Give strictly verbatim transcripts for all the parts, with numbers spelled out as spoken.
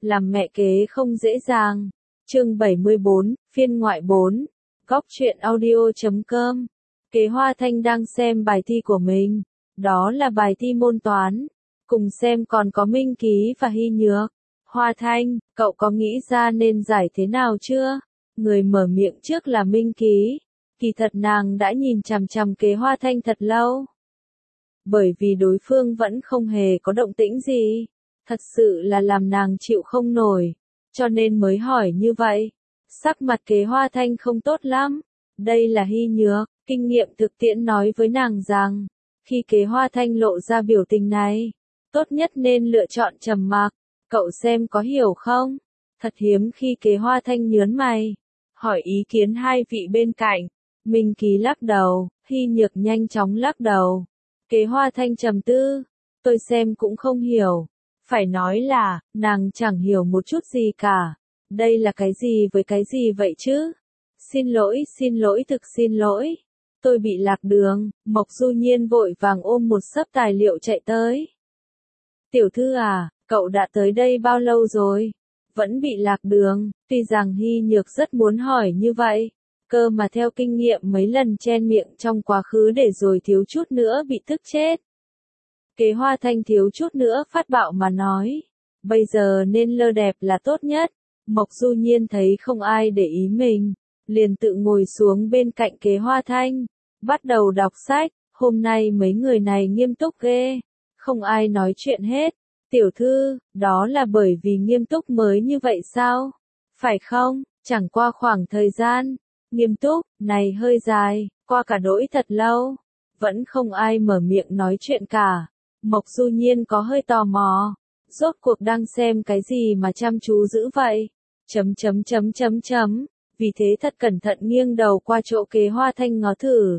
làm mẹ kế không dễ dàng. Chương bảy mươi bốn, phiên ngoại bốn. Góc truyện audio chấm com. Kế Hoa Thanh đang xem bài thi của mình. Đó là bài thi môn toán. Cùng xem còn có Minh Ký và Hy Nhược. Hoa Thanh, cậu có nghĩ ra nên giải thế nào chưa? Người mở miệng trước là Minh Ký. Kỳ thật nàng đã nhìn chằm chằm Kế Hoa Thanh thật lâu. Bởi vì đối phương vẫn không hề có động tĩnh gì. Thật sự là làm nàng chịu không nổi. Cho nên mới hỏi như vậy. Sắc mặt Kế Hoa Thanh không tốt lắm. Đây là Hy Nhược, kinh nghiệm thực tiễn nói với nàng rằng, khi Kế Hoa Thanh lộ ra biểu tình này, tốt nhất nên lựa chọn trầm mặc. Cậu xem có hiểu không? Thật hiếm khi Kế Hoa Thanh nhớn mày, hỏi ý kiến hai vị bên cạnh. Minh Ký lắc đầu, Hy Nhược nhanh chóng lắc đầu. Kế Hoa Thanh trầm tư, tôi xem cũng không hiểu. Phải nói là, nàng chẳng hiểu một chút gì cả. Đây là cái gì với cái gì vậy chứ? Xin lỗi, xin lỗi, thực xin lỗi. Tôi bị lạc đường. Mộc Du Nhiên vội vàng ôm một xấp tài liệu chạy tới. Tiểu thư à, cậu đã tới đây bao lâu rồi? Vẫn bị lạc đường. Tuy rằng Hy Nhược rất muốn hỏi như vậy, cơ mà theo kinh nghiệm mấy lần chen miệng trong quá khứ để rồi thiếu chút nữa bị tức chết. Kế Hoa Thanh thiếu chút nữa phát bạo mà nói, bây giờ nên lơ đẹp là tốt nhất. Mộc Du Nhiên thấy không ai để ý mình, liền tự ngồi xuống bên cạnh Kế Hoa Thanh, bắt đầu đọc sách. Hôm nay mấy người này nghiêm túc ghê, không ai nói chuyện hết. Tiểu thư, đó là bởi vì nghiêm túc mới như vậy sao? Phải không? Chẳng qua khoảng thời gian nghiêm túc này hơi dài, qua cả đỗi thật lâu, vẫn không ai mở miệng nói chuyện cả. Mộc Du Nhiên có hơi tò mò, rốt cuộc đang xem cái gì mà chăm chú dữ vậy? Chấm chấm chấm chấm chấm, vì thế thật cẩn thận nghiêng đầu qua chỗ Kế Hoa Thanh ngó thử.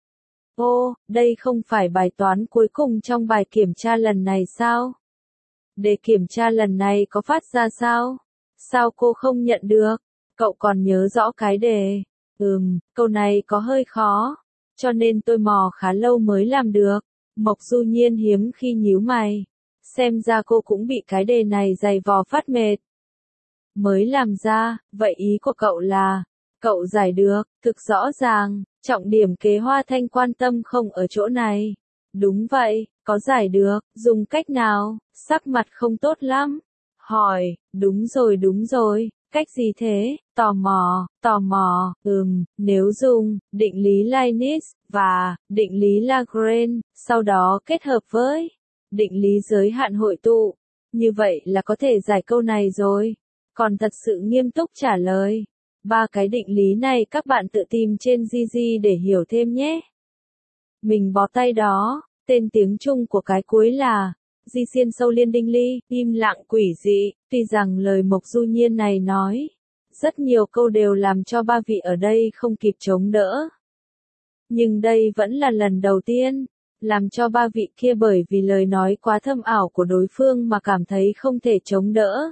Ô, đây không phải bài toán cuối cùng trong bài kiểm tra lần này sao? Đề kiểm tra lần này có phát ra sao? Sao cô không nhận được? Cậu còn nhớ rõ cái đề? Ừm, câu này có hơi khó, cho nên tôi mò khá lâu mới làm được. Mộc Du Nhiên hiếm khi nhíu mày, xem ra cô cũng bị cái đề này dày vò phát mệt. Mới làm ra, vậy ý của cậu là, cậu giải được, thực rõ ràng, trọng điểm Kế Hoa Thanh quan tâm không ở chỗ này. Đúng vậy, có giải được, dùng cách nào? Sắc mặt không tốt lắm. Hỏi, đúng rồi đúng rồi, cách gì thế? Tò mò, tò mò, ừm, nếu dùng định lý Leibniz và định lý Lagrange, sau đó kết hợp với định lý giới hạn hội tụ, như vậy là có thể giải câu này rồi. Còn thật sự nghiêm túc trả lời. Ba cái định lý này các bạn tự tìm trên Gigi để hiểu thêm nhé. Mình bó tay đó, tên tiếng Trung của cái cuối là Di Xiên Sâu Liên Đinh Ly, im lặng quỷ dị. Tuy rằng lời Mộc Du Nhiên này nói, rất nhiều câu đều làm cho ba vị ở đây không kịp chống đỡ. Nhưng đây vẫn là lần đầu tiên, làm cho ba vị kia bởi vì lời nói quá thâm ảo của đối phương mà cảm thấy không thể chống đỡ.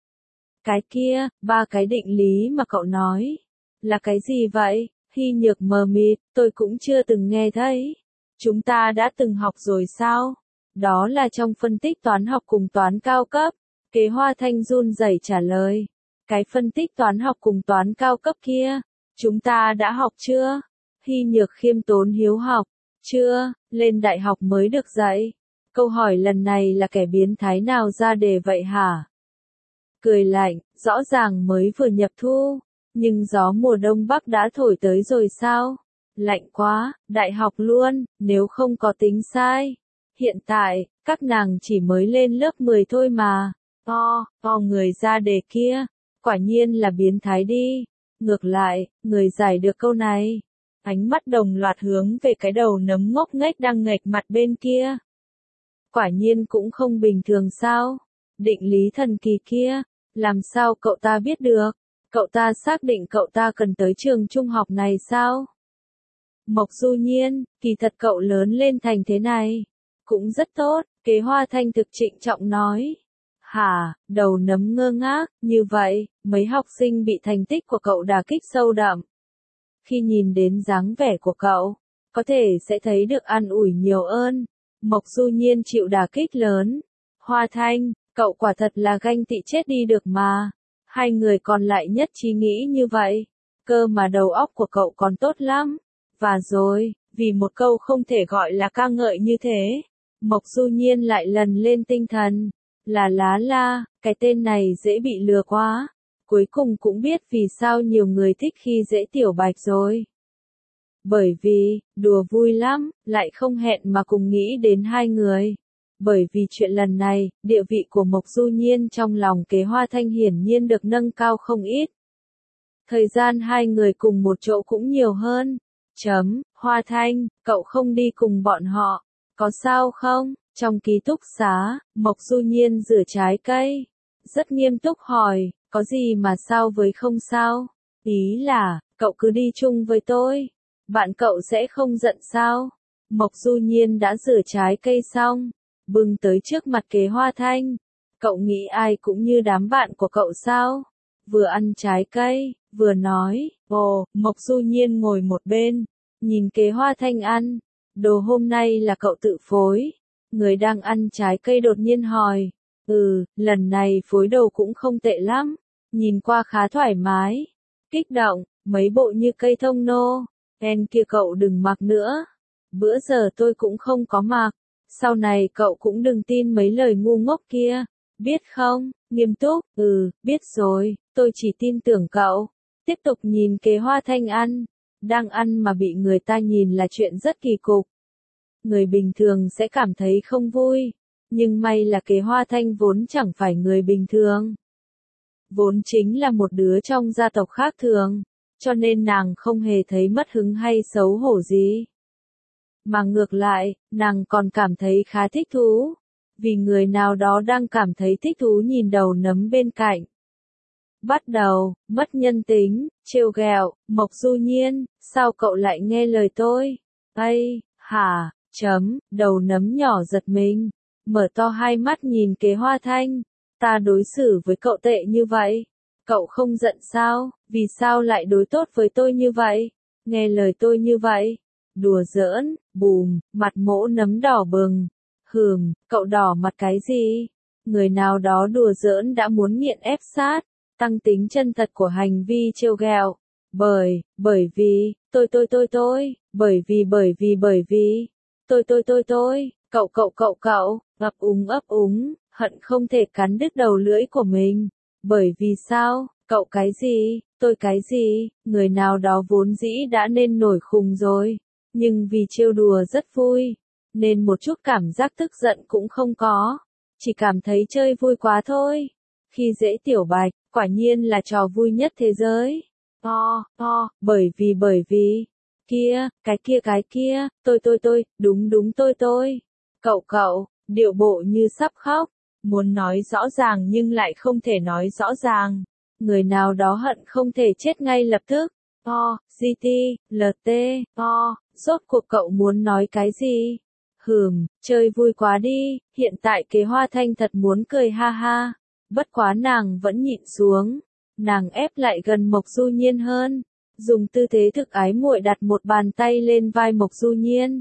Cái kia, ba cái định lý mà cậu nói, là cái gì vậy? Hy Nhược mờ mịt, tôi cũng chưa từng nghe thấy. Chúng ta đã từng học rồi sao? Đó là trong phân tích toán học cùng toán cao cấp. Kế Hoa Thanh run rẩy trả lời. Cái phân tích toán học cùng toán cao cấp kia, chúng ta đã học chưa? Hy Nhược khiêm tốn hiếu học. Chưa, lên đại học mới được dạy. Câu hỏi lần này là kẻ biến thái nào ra đề vậy hả? Cười lạnh, rõ ràng mới vừa nhập thu, nhưng gió mùa đông bắc đã thổi tới rồi sao? Lạnh quá, đại học luôn, nếu không có tính sai. Hiện tại, các nàng chỉ mới lên lớp mười thôi mà. O, o người ra đề kia, quả nhiên là biến thái đi. Ngược lại, người giải được câu này, ánh mắt đồng loạt hướng về cái đầu nấm ngốc nghếch đang nghệch mặt bên kia. Quả nhiên cũng không bình thường sao? Định lý thần kỳ kia, làm sao cậu ta biết được? Cậu ta xác định cậu ta cần tới trường trung học này sao? Mộc Du Nhiên, kỳ thật cậu lớn lên thành thế này, cũng rất tốt. Kế Hoa Thanh thực trịnh trọng nói. Hả, đầu nấm ngơ ngác, như vậy, mấy học sinh bị thành tích của cậu đả kích sâu đậm. Khi nhìn đến dáng vẻ của cậu, có thể sẽ thấy được an ủi nhiều ơn. Mộc Du Nhiên chịu đả kích lớn. Hoa Thanh, Cậu quả thật là ganh tị chết đi được mà. Hai người còn lại nhất trí nghĩ như vậy. Cơ mà đầu óc của cậu còn tốt lắm. Và rồi, vì một câu không thể gọi là ca ngợi như thế, Mộc Du Nhiên lại lần lên tinh thần. Là lá la, cái tên này dễ bị lừa quá. Cuối cùng cũng biết vì sao nhiều người thích khi dễ Tiểu Bạch rồi. Bởi vì, đùa vui lắm, lại không hẹn mà cùng nghĩ đến hai người. Bởi vì chuyện lần này, địa vị của Mộc Du Nhiên trong lòng Kế Hoa Thanh hiển nhiên được nâng cao không ít. Thời gian hai người cùng một chỗ cũng nhiều hơn. Chấm, Hoa Thanh, cậu không đi cùng bọn họ, có sao không? Trong ký túc xá, Mộc Du Nhiên rửa trái cây. Rất nghiêm túc hỏi, có gì mà sao với không sao? Ý là, cậu cứ đi chung với tôi. Bạn cậu sẽ không giận sao? Mộc Du Nhiên đã rửa trái cây xong, bưng tới trước mặt Kế Hoa Thanh. Cậu nghĩ ai cũng như đám bạn của cậu sao? Vừa ăn trái cây, vừa nói, ồ, Mộc Du Nhiên ngồi một bên, nhìn Kế Hoa Thanh ăn. Đồ hôm nay là cậu tự phối. Người đang ăn trái cây đột nhiên hỏi, ừ, lần này phối đồ cũng không tệ lắm, nhìn qua khá thoải mái. Kích động, mấy bộ như cây thông nô, en kia cậu đừng mặc nữa. Bữa giờ tôi cũng không có mặc. Sau này cậu cũng đừng tin mấy lời ngu ngốc kia, biết không? Nghiêm túc, ừ, biết rồi, tôi chỉ tin tưởng cậu. Tiếp tục nhìn Kế Hoa Thanh ăn. Đang ăn mà bị người ta nhìn là chuyện rất kỳ cục. Người bình thường sẽ cảm thấy không vui. Nhưng may là Kế Hoa Thanh vốn chẳng phải người bình thường. Vốn chính là một đứa trong gia tộc khác thường. Cho nên nàng không hề thấy mất hứng hay xấu hổ gì. Mà ngược lại, nàng còn cảm thấy khá thích thú. Vì người nào đó đang cảm thấy thích thú nhìn đầu nấm bên cạnh. Bắt đầu, mất nhân tính, trêu ghẹo, Mộc Du Nhiên, sao cậu lại nghe lời tôi? Ây, hả, chấm, đầu nấm nhỏ giật mình, mở to hai mắt nhìn Kế Hoa Thanh. Ta đối xử với cậu tệ như vậy. Cậu không giận sao? Vì sao lại đối tốt với tôi như vậy? Nghe lời tôi như vậy? Đùa giỡn, bùm, mặt mỗ nấm đỏ bừng. Hừm, cậu đỏ mặt cái gì? Người nào đó đùa giỡn đã muốn nghiện ép sát, tăng tính chân thật của hành vi trêu ghẹo. Bởi, bởi vì, tôi tôi tôi tôi, bởi vì bởi vì bởi vì, tôi tôi tôi tôi, cậu cậu cậu cậu, ấp úng ấp úng, hận không thể cắn đứt đầu lưỡi của mình. Bởi vì sao, cậu cái gì, tôi cái gì, người nào đó vốn dĩ đã nên nổi khùng rồi. Nhưng vì trêu đùa rất vui, nên một chút cảm giác tức giận cũng không có. Chỉ cảm thấy chơi vui quá thôi. Khi dễ Tiểu Bạch, quả nhiên là trò vui nhất thế giới. O, o, bởi vì bởi vì, kia, cái kia cái kia, tôi tôi tôi, đúng đúng tôi tôi. Cậu cậu, điệu bộ như sắp khóc, muốn nói rõ ràng nhưng lại không thể nói rõ ràng. Người nào đó hận không thể chết ngay lập tức. O, giê tê, lờ tê, O, rốt cuộc cậu muốn nói cái gì? Hừm, chơi vui quá đi, hiện tại Kế Hoa Thanh thật muốn cười ha ha. Bất quá nàng vẫn nhịn xuống. Nàng ép lại gần Mộc Du Nhiên hơn. Dùng tư thế thực ái muội đặt một bàn tay lên vai Mộc Du Nhiên.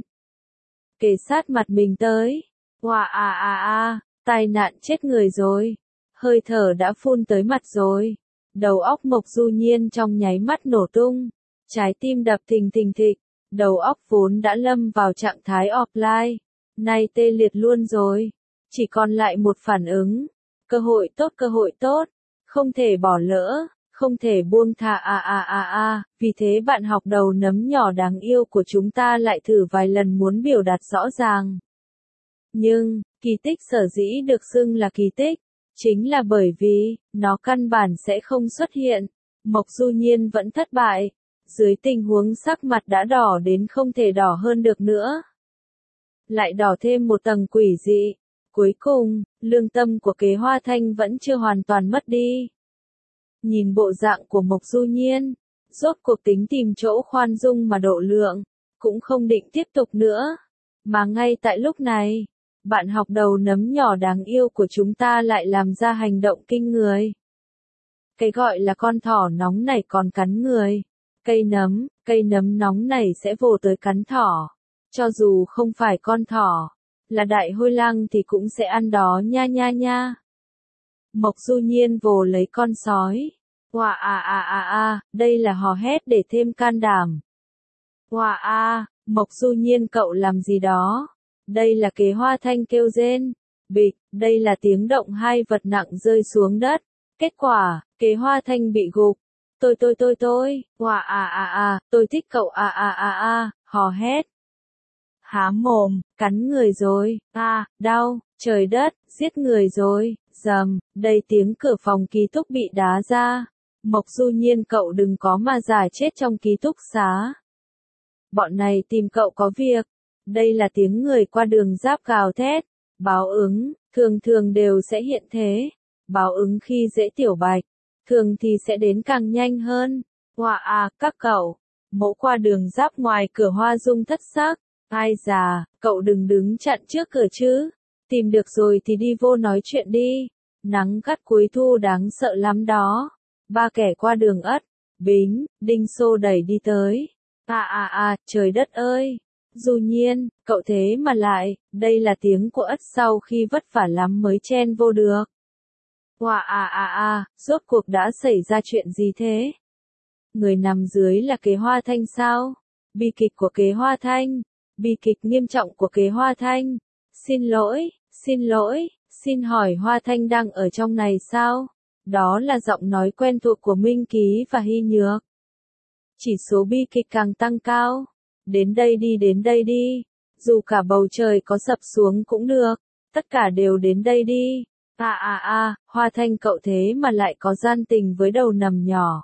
Kề sát mặt mình tới. Wow à à à, tai nạn chết người rồi. Hơi thở đã phun tới mặt rồi. Đầu óc Mộc Du Nhiên trong nháy mắt nổ tung. Trái tim đập thình thình thịch. Đầu óc vốn đã lâm vào trạng thái offline. Nay tê liệt luôn rồi. Chỉ còn lại một phản ứng. Cơ hội tốt cơ hội tốt. Không thể bỏ lỡ. Không thể buông thả à à à à. Vì thế bạn học đầu nấm nhỏ đáng yêu của chúng ta lại thử vài lần muốn biểu đạt rõ ràng. Nhưng, kỳ tích sở dĩ được xưng là kỳ tích. Chính là bởi vì, nó căn bản sẽ không xuất hiện. Mộc Du Nhiên vẫn thất bại. Dưới tình huống sắc mặt đã đỏ đến không thể đỏ hơn được nữa. Lại đỏ thêm một tầng quỷ dị. Cuối cùng, lương tâm của Kế Hoa Thanh vẫn chưa hoàn toàn mất đi. Nhìn bộ dạng của Mộc Du Nhiên, rốt cuộc tính tìm chỗ khoan dung mà độ lượng, cũng không định tiếp tục nữa. Mà ngay tại lúc này, bạn học đầu nấm nhỏ đáng yêu của chúng ta lại làm ra hành động kinh người. Cái gọi là con thỏ nóng này còn cắn người. Cây nấm, cây nấm nóng này sẽ vồ tới cắn thỏ. Cho dù không phải con thỏ, là đại hôi lang thì cũng sẽ ăn đó nha nha nha. Mộc Du Nhiên vồ lấy con sói. Oa a a a a, đây là hò hét để thêm can đảm. Oa a, Mộc Du Nhiên cậu làm gì đó? Đây là Kế Hoa Thanh kêu rên. Bịch, đây là tiếng động hai vật nặng rơi xuống đất. Kết quả, Kế Hoa Thanh bị gục. Tôi tôi tôi tôi, oa a a a, tôi thích cậu a a a a, hò hét. Há mồm, cắn người rồi, a, đau, trời đất, giết người rồi, rầm, đây tiếng cửa phòng ký túc bị đá ra. Mộc Du Nhiên cậu đừng có mà giả chết trong ký túc xá. Bọn này tìm cậu có việc. Đây là tiếng người qua đường giáp gào thét. Báo ứng, thường thường đều sẽ hiện thế. Báo ứng khi dễ tiểu bạch, thường thì sẽ đến càng nhanh hơn. Hoa à, các cậu. Mỗ qua đường giáp ngoài cửa Hoa Dung thất sắc. Ai già, cậu đừng đứng chặn trước cửa chứ. Tìm được rồi thì đi vô nói chuyện đi. Nắng gắt cuối thu đáng sợ lắm đó. Ba kẻ qua đường ất, Bính, Đinh xô đẩy đi tới. À à à, trời đất ơi! Du Nhiên, cậu thế mà lại, đây là tiếng của ất sau khi vất vả lắm mới chen vô được. Wow à à à, rốt cuộc đã xảy ra chuyện gì thế? Người nằm dưới là Kế Hoa Thanh sao? Bi kịch của Kế Hoa Thanh. Bi kịch nghiêm trọng của Kế Hoa Thanh. Xin lỗi, xin lỗi, xin hỏi Hoa Thanh đang ở trong này sao? Đó là giọng nói quen thuộc của Minh Ký và Hy Nhược. Chỉ số bi kịch càng tăng cao. Đến đây đi đến đây đi. Dù cả bầu trời có sập xuống cũng được. Tất cả đều đến đây đi. À à à, Hoa Thanh cậu thế mà lại có gian tình với đầu nằm nhỏ.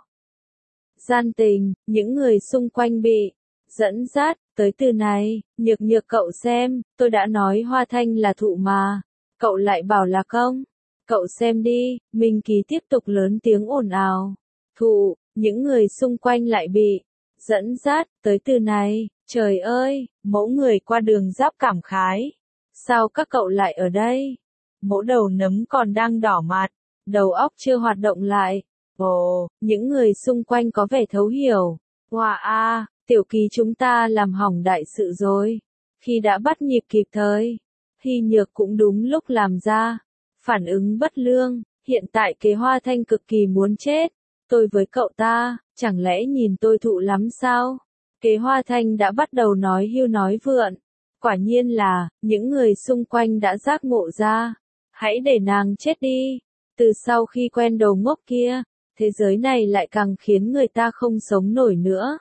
Gian tình, những người xung quanh bị dẫn dắt, tới từ này, nhược nhược cậu xem, tôi đã nói Hoa Thanh là thụ mà. Cậu lại bảo là công. Cậu xem đi, Minh Ký tiếp tục lớn tiếng ồn ào. Thụ, những người xung quanh lại bị dẫn dắt, tới từ này, trời ơi, mẫu người qua đường giáp cảm khái. Sao các cậu lại ở đây? Mẫu đầu nấm còn đang đỏ mặt, đầu óc chưa hoạt động lại. Ồ, những người xung quanh có vẻ thấu hiểu. Wow a, tiểu Ký chúng ta làm hỏng đại sự rồi. Khi đã bắt nhịp kịp thời, Hy Nhược cũng đúng lúc làm ra. Phản ứng bất lương, hiện tại Kế Hoa Thanh cực kỳ muốn chết. Tôi với cậu ta, chẳng lẽ nhìn tôi thụ lắm sao? Kế Hoa Thanh đã bắt đầu nói hưu nói vượn. Quả nhiên là, những người xung quanh đã giác ngộ ra. Hãy để nàng chết đi. Từ sau khi quen đầu ngốc kia, thế giới này lại càng khiến người ta không sống nổi nữa.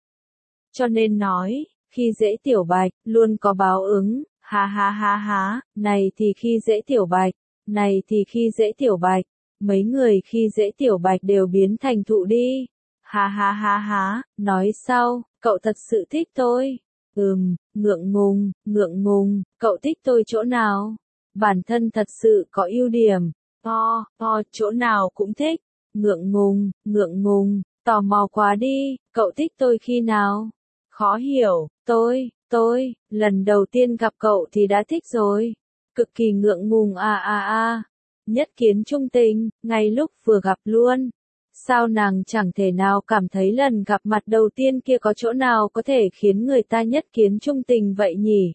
Cho nên nói, khi dễ tiểu bạch, luôn có báo ứng. Ha ha ha ha, này thì khi dễ tiểu bạch. Này thì khi dễ tiểu bạch, mấy người khi dễ tiểu bạch đều biến thành thụ đi. Ha ha ha ha, nói sau, cậu thật sự thích tôi. Ừm, ngượng ngùng, ngượng ngùng, cậu thích tôi chỗ nào? Bản thân thật sự có ưu điểm. O, o, chỗ nào cũng thích. Ngượng ngùng, ngượng ngùng, tò mò quá đi, cậu thích tôi khi nào? Khó hiểu, tôi, tôi, lần đầu tiên gặp cậu thì đã thích rồi. Cực kỳ ngượng ngùng a a a. Nhất kiến trung tình, ngay lúc vừa gặp luôn. Sao nàng chẳng thể nào cảm thấy lần gặp mặt đầu tiên kia có chỗ nào có thể khiến người ta nhất kiến trung tình vậy nhỉ?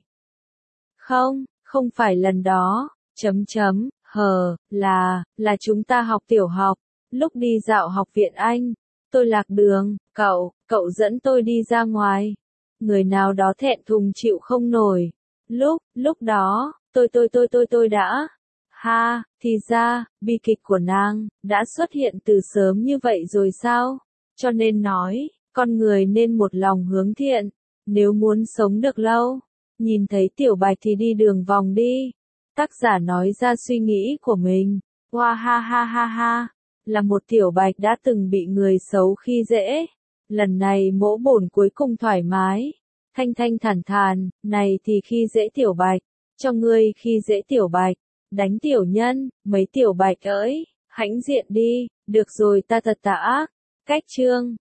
Không, không phải lần đó, chấm chấm, hờ, là, là chúng ta học tiểu học, lúc đi dạo học viện Anh. Tôi lạc đường, cậu, cậu dẫn tôi đi ra ngoài. Người nào đó thẹn thùng chịu không nổi. Lúc, lúc đó, tôi tôi tôi tôi tôi đã. Ha, thì ra, bi kịch của nàng, đã xuất hiện từ sớm như vậy rồi sao? Cho nên nói, con người nên một lòng hướng thiện. Nếu muốn sống được lâu, nhìn thấy tiểu bạch thì đi đường vòng đi. Tác giả nói ra suy nghĩ của mình. Wow ha ha ha ha, là một tiểu bạch đã từng bị người xấu khi dễ. Lần này mỗ bổn cuối cùng thoải mái. Thanh thanh thản thản, này thì khi dễ tiểu bạch. Cho ngươi khi dễ tiểu bạch. Đánh tiểu nhân, mấy tiểu bạch ơi, hãnh diện đi, được rồi ta thật tà ác. Cách chương